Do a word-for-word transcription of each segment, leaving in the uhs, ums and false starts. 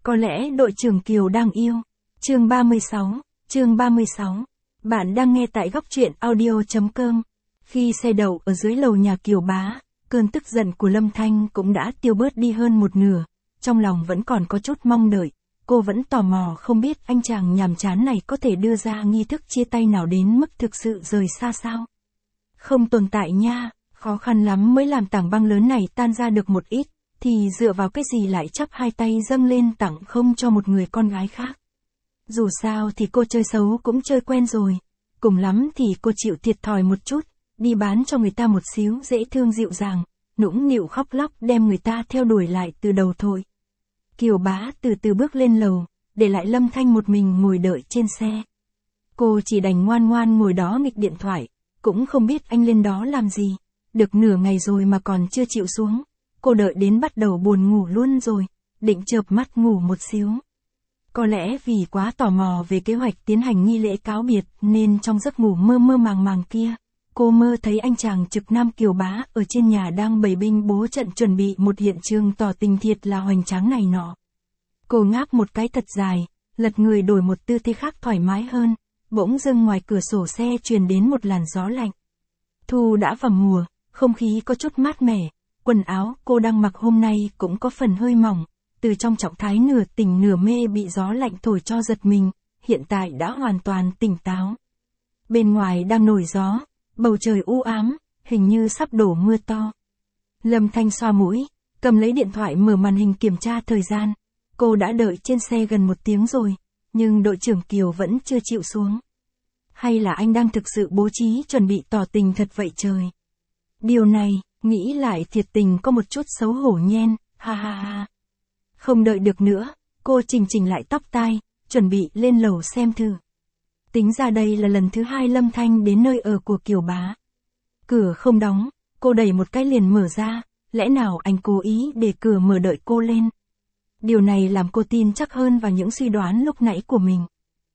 Có lẽ đội trưởng Kiều đang yêu. Chương ba mươi sáu, chương ba mươi sáu. Bạn đang nghe tại góc truyện audio.com. Khi xe đậu ở dưới lầu nhà Kiều Bá, cơn tức giận của Lâm Thanh cũng đã tiêu bớt đi hơn một nửa. Trong lòng vẫn còn có chút mong đợi, cô vẫn tò mò không biết anh chàng nhàm chán này có thể đưa ra nghi thức chia tay nào đến mức thực sự rời xa sao. Không tồn tại nha, khó khăn lắm mới làm tảng băng lớn này tan ra được một ít, thì dựa vào cái gì lại chắp hai tay dâng lên tặng không cho một người con gái khác. Dù sao thì cô chơi xấu cũng chơi quen rồi, cùng lắm thì cô chịu thiệt thòi một chút, đi bán cho người ta một xíu dễ thương dịu dàng, nũng nịu khóc lóc đem người ta theo đuổi lại từ đầu thôi. Kiều Bá từ từ bước lên lầu, để lại Lâm Thanh một mình ngồi đợi trên xe. Cô chỉ đành ngoan ngoan ngồi đó nghịch điện thoại, cũng không biết anh lên đó làm gì, được nửa ngày rồi mà còn chưa chịu xuống. Cô đợi đến bắt đầu buồn ngủ luôn rồi, định chợp mắt ngủ một xíu. Có lẽ vì quá tò mò về kế hoạch tiến hành nghi lễ cáo biệt nên trong giấc ngủ mơ mơ màng màng kia, cô mơ thấy anh chàng trực nam Kiều Bá ở trên nhà đang bày binh bố trận chuẩn bị một hiện trường tỏ tình thiệt là hoành tráng này nọ. Cô ngáp một cái thật dài, lật người đổi một tư thế khác thoải mái hơn, bỗng dưng ngoài cửa sổ xe truyền đến một làn gió lạnh. Thu đã vào mùa, không khí có chút mát mẻ, quần áo cô đang mặc hôm nay cũng có phần hơi mỏng, từ trong trạng thái nửa tỉnh nửa mê bị gió lạnh thổi cho giật mình, hiện tại đã hoàn toàn tỉnh táo. Bên ngoài đang nổi gió, bầu trời u ám, hình như sắp đổ mưa to. Lâm Thanh xoa mũi, cầm lấy điện thoại mở màn hình kiểm tra thời gian. Cô đã đợi trên xe gần một tiếng rồi, nhưng đội trưởng Kiều vẫn chưa chịu xuống. Hay là anh đang thực sự bố trí chuẩn bị tỏ tình thật vậy trời? Điều này, nghĩ lại thiệt tình có một chút xấu hổ nhen, ha ha ha. Không đợi được nữa, cô chỉnh chỉnh lại tóc tai, chuẩn bị lên lầu xem thử. Tính ra đây là lần thứ hai Lâm Thanh đến nơi ở của Kiều Bá. Cửa không đóng, cô đẩy một cái liền mở ra, lẽ nào anh cố ý để cửa mở đợi cô lên? Điều này làm cô tin chắc hơn vào những suy đoán lúc nãy của mình.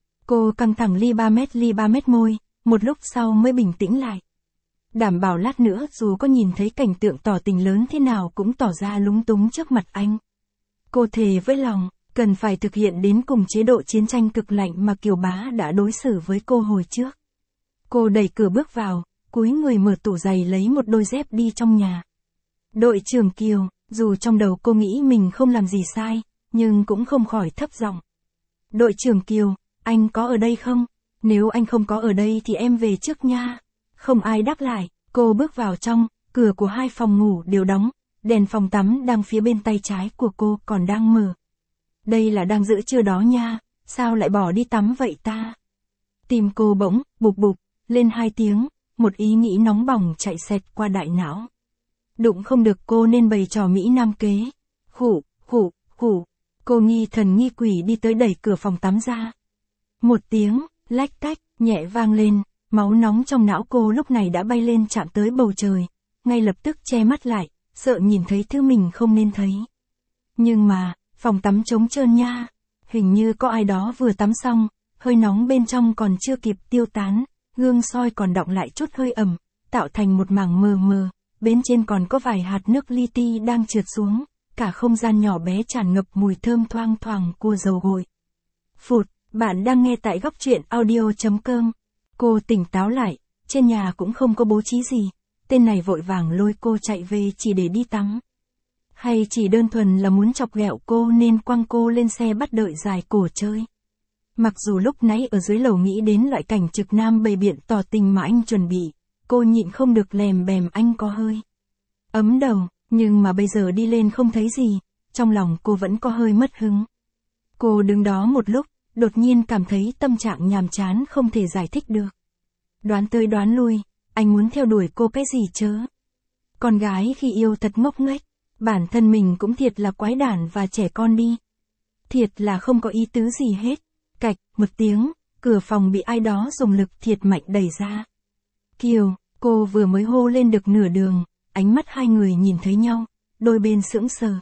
Cô căng thẳng li ba mét li ba mét môi, một lúc sau mới bình tĩnh lại. Đảm bảo lát nữa dù có nhìn thấy cảnh tượng tỏ tình lớn thế nào cũng tỏ ra lúng túng trước mặt anh. Cô thề với lòng, cần phải thực hiện đến cùng chế độ chiến tranh cực lạnh mà Kiều Bá đã đối xử với cô hồi trước. Cô đẩy cửa bước vào, cúi người mở tủ giày lấy một đôi dép đi trong nhà. Đội trưởng Kiều, dù trong đầu cô nghĩ mình không làm gì sai, nhưng cũng không khỏi thấp giọng. Đội trưởng Kiều, anh có ở đây không? Nếu anh không có ở đây thì em về trước nha. Không ai đáp lại, cô bước vào trong, cửa của hai phòng ngủ đều đóng, đèn phòng tắm đang phía bên tay trái của cô còn đang mở. Đây là đang giữ chưa đó nha, sao lại bỏ đi tắm vậy ta? Tim cô bỗng, bục bục, lên hai tiếng, một ý nghĩ nóng bỏng chạy xẹt qua đại não. Đụng không được cô nên bày trò Mỹ Nam kế. Khủ, khủ, khủ. Cô nghi thần nghi quỷ đi tới đẩy cửa phòng tắm ra. Một tiếng, lách tách, nhẹ vang lên, máu nóng trong não cô lúc này đã bay lên chạm tới bầu trời. Ngay lập tức che mắt lại, sợ nhìn thấy thứ mình không nên thấy. Nhưng mà, phòng tắm trống trơn nha. Hình như có ai đó vừa tắm xong, hơi nóng bên trong còn chưa kịp tiêu tán, gương soi còn đọng lại chút hơi ẩm, tạo thành một mảng mờ mờ. Bên trên còn có vài hạt nước li ti đang trượt xuống, cả không gian nhỏ bé tràn ngập mùi thơm thoang thoảng của dầu gội. Phụt, bạn đang nghe tại góc truyện audio.com. Cô tỉnh táo lại, trên nhà cũng không có bố trí gì, tên này vội vàng lôi cô chạy về chỉ để đi tắm. Hay chỉ đơn thuần là muốn chọc ghẹo cô nên quăng cô lên xe bắt đợi dài cổ chơi. Mặc dù lúc nãy ở dưới lầu nghĩ đến loại cảnh trực nam bày biện tỏ tình mà anh chuẩn bị, cô nhịn không được lèm bèm anh có hơi ấm đầu, nhưng mà bây giờ đi lên không thấy gì, trong lòng cô vẫn có hơi mất hứng. Cô đứng đó một lúc, đột nhiên cảm thấy tâm trạng nhàm chán không thể giải thích được. Đoán tới đoán lui, anh muốn theo đuổi cô cái gì chớ? Con gái khi yêu thật ngốc nghếch, bản thân mình cũng thiệt là quái đản và trẻ con đi. Thiệt là không có ý tứ gì hết. Cạch, một tiếng, cửa phòng bị ai đó dùng lực thiệt mạnh đẩy ra. Kiều, cô vừa mới hô lên được nửa đường, ánh mắt hai người nhìn thấy nhau, đôi bên sững sờ.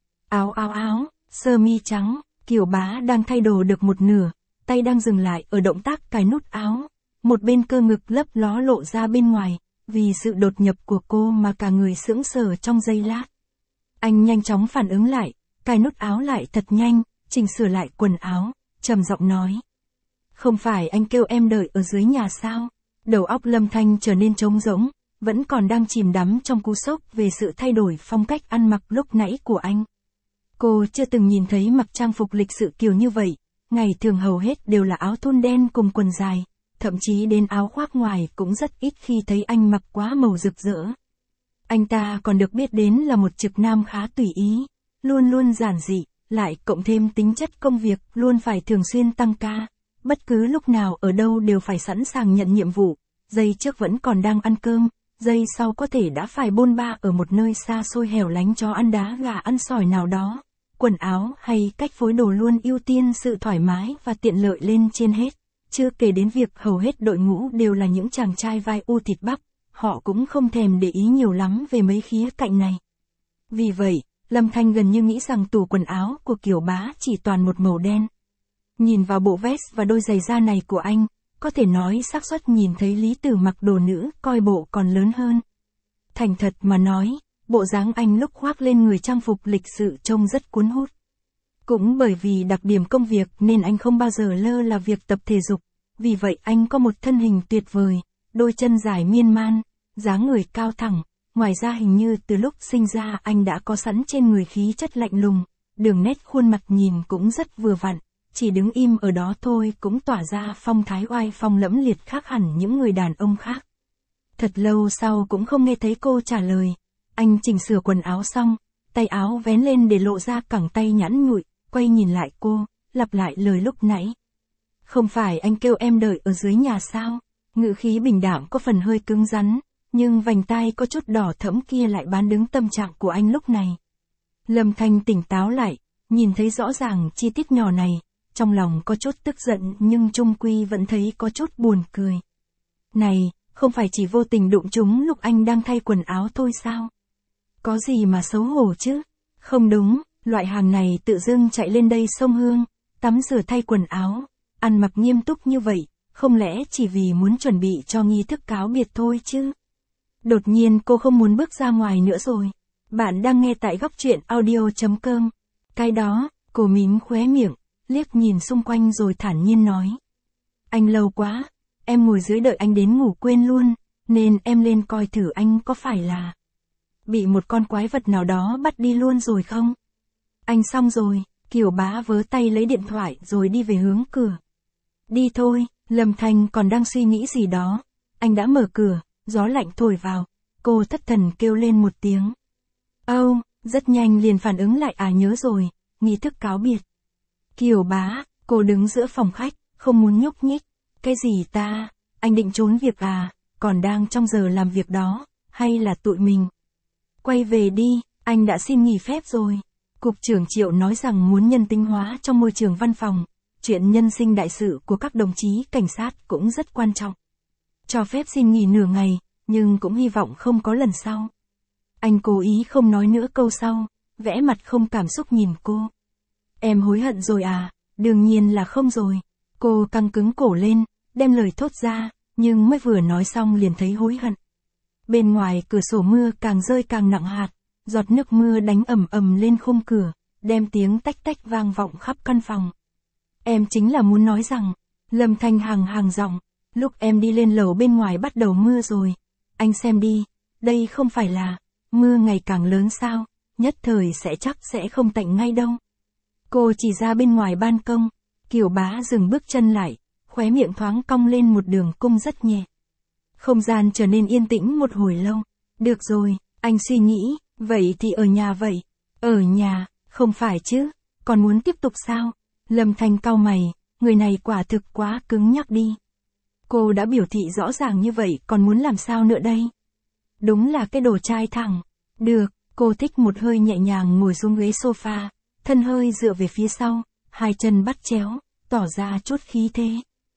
Áo áo áo, sơ mi trắng, Kiều Bá đang thay đồ được một nửa, tay đang dừng lại ở động tác cài nút áo, một bên cơ ngực lấp ló lộ ra bên ngoài, vì sự đột nhập của cô mà cả người sững sờ trong giây lát. Anh nhanh chóng phản ứng lại, cài nút áo lại thật nhanh, chỉnh sửa lại quần áo, trầm giọng nói. Không phải anh kêu em đợi ở dưới nhà sao? Đầu óc Lâm Thanh trở nên trống rỗng, vẫn còn đang chìm đắm trong cú sốc về sự thay đổi phong cách ăn mặc lúc nãy của anh. Cô chưa từng nhìn thấy mặc trang phục lịch sự kiểu như vậy, ngày thường hầu hết đều là áo thun đen cùng quần dài, thậm chí đến áo khoác ngoài cũng rất ít khi thấy anh mặc quá màu rực rỡ. Anh ta còn được biết đến là một trực nam khá tùy ý, luôn luôn giản dị, lại cộng thêm tính chất công việc luôn phải thường xuyên tăng ca, bất cứ lúc nào ở đâu đều phải sẵn sàng nhận nhiệm vụ, giây trước vẫn còn đang ăn cơm, giây sau có thể đã phải bôn ba ở một nơi xa xôi hẻo lánh cho ăn đá gà ăn sỏi nào đó. Quần áo hay cách phối đồ luôn ưu tiên sự thoải mái và tiện lợi lên trên hết, chưa kể đến việc hầu hết đội ngũ đều là những chàng trai vai u thịt bắp, họ cũng không thèm để ý nhiều lắm về mấy khía cạnh này. Vì vậy, Lâm Thanh gần như nghĩ rằng tủ quần áo của Kiều Bá chỉ toàn một màu đen. Nhìn vào bộ vest và đôi giày da này của anh, có thể nói xác suất nhìn thấy Lý Tử mặc đồ nữ coi bộ còn lớn hơn. Thành thật mà nói, bộ dáng anh lúc khoác lên người trang phục lịch sự trông rất cuốn hút. Cũng bởi vì đặc điểm công việc nên anh không bao giờ lơ là việc tập thể dục, vì vậy anh có một thân hình tuyệt vời, đôi chân dài miên man, dáng người cao thẳng, ngoài ra hình như từ lúc sinh ra anh đã có sẵn trên người khí chất lạnh lùng, đường nét khuôn mặt nhìn cũng rất vừa vặn, chỉ đứng im ở đó thôi cũng tỏa ra phong thái oai phong lẫm liệt khác hẳn những người đàn ông khác. Thật lâu sau cũng không nghe thấy cô trả lời, anh chỉnh sửa quần áo xong, tay áo vén lên để lộ ra cẳng tay nhẵn nhụi, quay nhìn lại cô, lặp lại lời lúc nãy. Không phải anh kêu em đợi ở dưới nhà sao? Ngữ khí bình đạm có phần hơi cứng rắn, nhưng vành tai có chút đỏ thẫm kia lại bán đứng tâm trạng của anh lúc này. Lâm Thanh tỉnh táo lại, nhìn thấy rõ ràng chi tiết nhỏ này, trong lòng có chút tức giận nhưng chung quy vẫn thấy có chút buồn cười. Này, không phải chỉ vô tình đụng chúng lúc anh đang thay quần áo thôi sao? Có gì mà xấu hổ chứ? Không đúng, loại hàng này tự dưng chạy lên đây sông Hương, tắm rửa thay quần áo, ăn mặc nghiêm túc như vậy, không lẽ chỉ vì muốn chuẩn bị cho nghi thức cáo biệt thôi chứ? Đột nhiên cô không muốn bước ra ngoài nữa rồi. Bạn đang nghe tại góc truyện audio chấm com. Cái đó, cô mím khóe miệng, liếc nhìn xung quanh rồi thản nhiên nói. Anh lâu quá, em ngồi dưới đợi anh đến ngủ quên luôn, nên em lên coi thử anh có phải là bị một con quái vật nào đó bắt đi luôn rồi không? Anh xong rồi, Kiều Bá vớ tay lấy điện thoại rồi đi về hướng cửa. Đi thôi, Lâm Thanh còn đang suy nghĩ gì đó. Anh đã mở cửa, gió lạnh thổi vào, cô thất thần kêu lên một tiếng. Âu, oh, rất nhanh liền phản ứng lại à nhớ rồi, nghi thức cáo biệt. Kiều Bá, cô đứng giữa phòng khách, không muốn nhúc nhích. Cái gì ta, anh định trốn việc à, còn đang trong giờ làm việc đó, hay là tụi mình? Quay về đi, anh đã xin nghỉ phép rồi. Cục trưởng Triệu nói rằng muốn nhân tính hóa trong môi trường văn phòng, chuyện nhân sinh đại sự của các đồng chí cảnh sát cũng rất quan trọng. Cho phép xin nghỉ nửa ngày, nhưng cũng hy vọng không có lần sau. Anh cố ý không nói nữa câu sau, vẽ mặt không cảm xúc nhìn cô. Em hối hận rồi à, đương nhiên là không rồi. Cô căng cứng cổ lên, đem lời thốt ra, nhưng mới vừa nói xong liền thấy hối hận. Bên ngoài cửa sổ mưa càng rơi càng nặng hạt, giọt nước mưa đánh ầm ầm lên khung cửa, đem tiếng tách tách vang vọng khắp căn phòng. Em chính là muốn nói rằng, Lâm Thanh hàng hàng giọng, lúc em đi lên lầu bên ngoài bắt đầu mưa rồi. Anh xem đi, đây không phải là mưa ngày càng lớn sao, nhất thời sẽ chắc sẽ không tạnh ngay đâu. Cô chỉ ra bên ngoài ban công, Kiều Bá dừng bước chân lại, khóe miệng thoáng cong lên một đường cung rất nhẹ. Không gian trở nên yên tĩnh một hồi lâu. Được rồi, anh suy nghĩ, vậy thì ở nhà vậy. Ở nhà, không phải chứ, còn muốn tiếp tục sao? Lâm Thanh cau mày, người này quả thực quá cứng nhắc đi. Cô đã biểu thị rõ ràng như vậy còn muốn làm sao nữa đây? Đúng là cái đồ trai thẳng. Được, cô thích một hơi nhẹ nhàng ngồi xuống ghế sofa, thân hơi dựa về phía sau, hai chân bắt chéo, tỏ ra chút khí thế.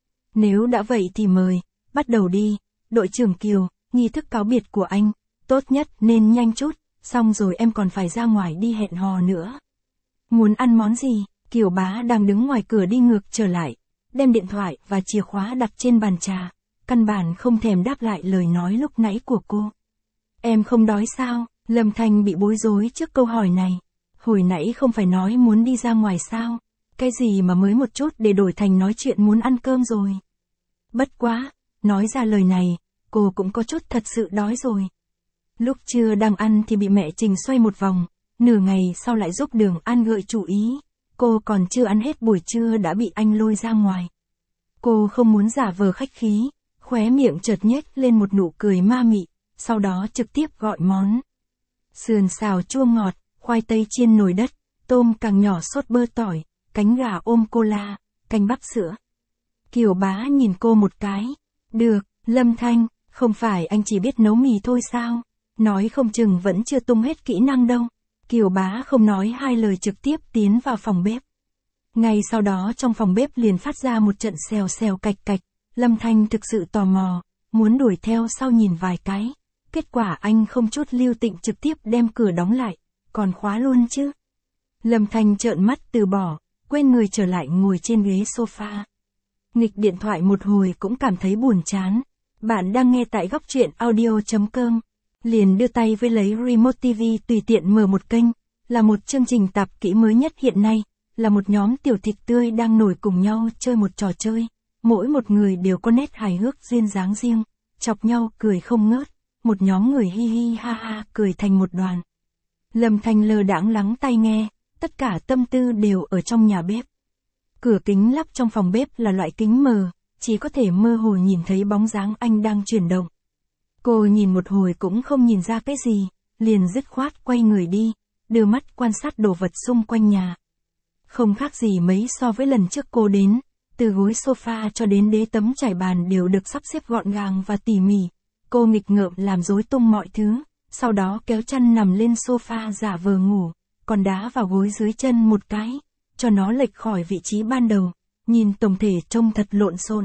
Nếu đã vậy thì mời, bắt đầu đi, đội trưởng Kiều, nghi thức cáo biệt của anh, tốt nhất nên nhanh chút, xong rồi em còn phải ra ngoài đi hẹn hò nữa. Muốn ăn món gì? Kiều Bá đang đứng ngoài cửa đi ngược trở lại, đem điện thoại và chìa khóa đặt trên bàn trà, căn bản không thèm đáp lại lời nói lúc nãy của cô. Em không đói sao? Lâm Thanh bị bối rối trước câu hỏi này. Hồi nãy không phải nói muốn đi ra ngoài sao? cái gì mà mới một chút để đổi thành nói chuyện muốn ăn cơm rồi. Bất quá, nói ra lời này, cô cũng có chút thật sự đói rồi. Lúc trưa đang ăn thì bị mẹ Trình xoay một vòng, nửa ngày sau lại giúp Đường An gợi chủ ý. Cô còn chưa ăn hết buổi trưa đã bị anh lôi ra ngoài. Cô không muốn giả vờ khách khí, khóe miệng chợt nhếch lên một nụ cười ma mị, sau đó trực tiếp gọi món. Sườn xào chua ngọt, khoai tây chiên nồi đất, tôm càng nhỏ sốt bơ tỏi, cánh gà ôm cola, canh bắp sữa. Kiều Bá nhìn cô một cái. Được, Lâm Thanh, không phải anh chỉ biết nấu mì thôi sao? Nói không chừng vẫn chưa tung hết kỹ năng đâu. Kiều Bá không nói hai lời trực tiếp tiến vào phòng bếp. Ngay sau đó trong phòng bếp liền phát ra một trận xèo xèo cạch cạch. Lâm Thanh thực sự tò mò, muốn đuổi theo sau nhìn vài cái. Kết quả anh không chút lưu tình trực tiếp đem cửa đóng lại, còn khóa luôn chứ. Lâm Thanh trợn mắt từ bỏ, quên người trở lại ngồi trên ghế sofa. Nghịch điện thoại một hồi cũng cảm thấy buồn chán. Bạn đang nghe tại góc truyện audio chấm com. Liền đưa tay với lấy remote ti vi tùy tiện mở một kênh. Là một chương trình tạp kỹ mới nhất hiện nay. Là một nhóm tiểu thịt tươi đang nổi cùng nhau chơi một trò chơi. Mỗi một người đều có nét hài hước duyên dáng riêng. Chọc nhau cười không ngớt. Một nhóm người hi hi ha ha cười thành một đoàn. Lâm Thanh lơ đãng lắng tai nghe. Tất cả tâm tư đều ở trong nhà bếp. Cửa kính lắp trong phòng bếp là loại kính mờ, chỉ có thể mơ hồ nhìn thấy bóng dáng anh đang chuyển động. Cô nhìn một hồi cũng không nhìn ra cái gì, liền dứt khoát quay người đi, đưa mắt quan sát đồ vật xung quanh nhà. Không khác gì mấy so với lần trước cô đến, từ gối sofa cho đến đế tấm trải bàn đều được sắp xếp gọn gàng và tỉ mỉ. Cô nghịch ngợm làm rối tung mọi thứ, sau đó kéo chăn nằm lên sofa giả vờ ngủ, còn đá vào gối dưới chân một cái, cho nó lệch khỏi vị trí ban đầu, nhìn tổng thể trông thật lộn xộn.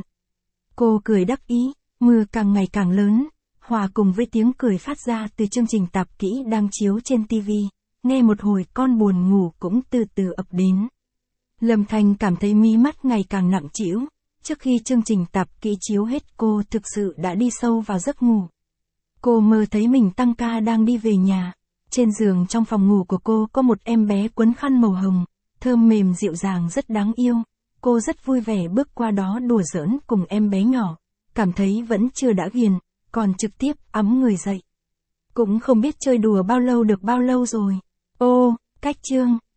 Cô cười đắc ý, mưa càng ngày càng lớn, hòa cùng với tiếng cười phát ra từ chương trình tạp kỹ đang chiếu trên ti vi, nghe một hồi con buồn ngủ cũng từ từ ập đến. Lâm Thanh cảm thấy mí mắt ngày càng nặng trĩu, trước khi chương trình tạp kỹ chiếu hết cô thực sự đã đi sâu vào giấc ngủ. Cô mơ thấy mình tăng ca đang đi về nhà, trên giường trong phòng ngủ của cô có một em bé quấn khăn màu hồng, thơm mềm dịu dàng rất đáng yêu. Cô rất vui vẻ bước qua đó đùa giỡn cùng em bé nhỏ, cảm thấy vẫn chưa đã ghiền, còn trực tiếp ẵm người dậy. Cũng không biết chơi đùa bao lâu được bao lâu rồi. Ô, cách chương.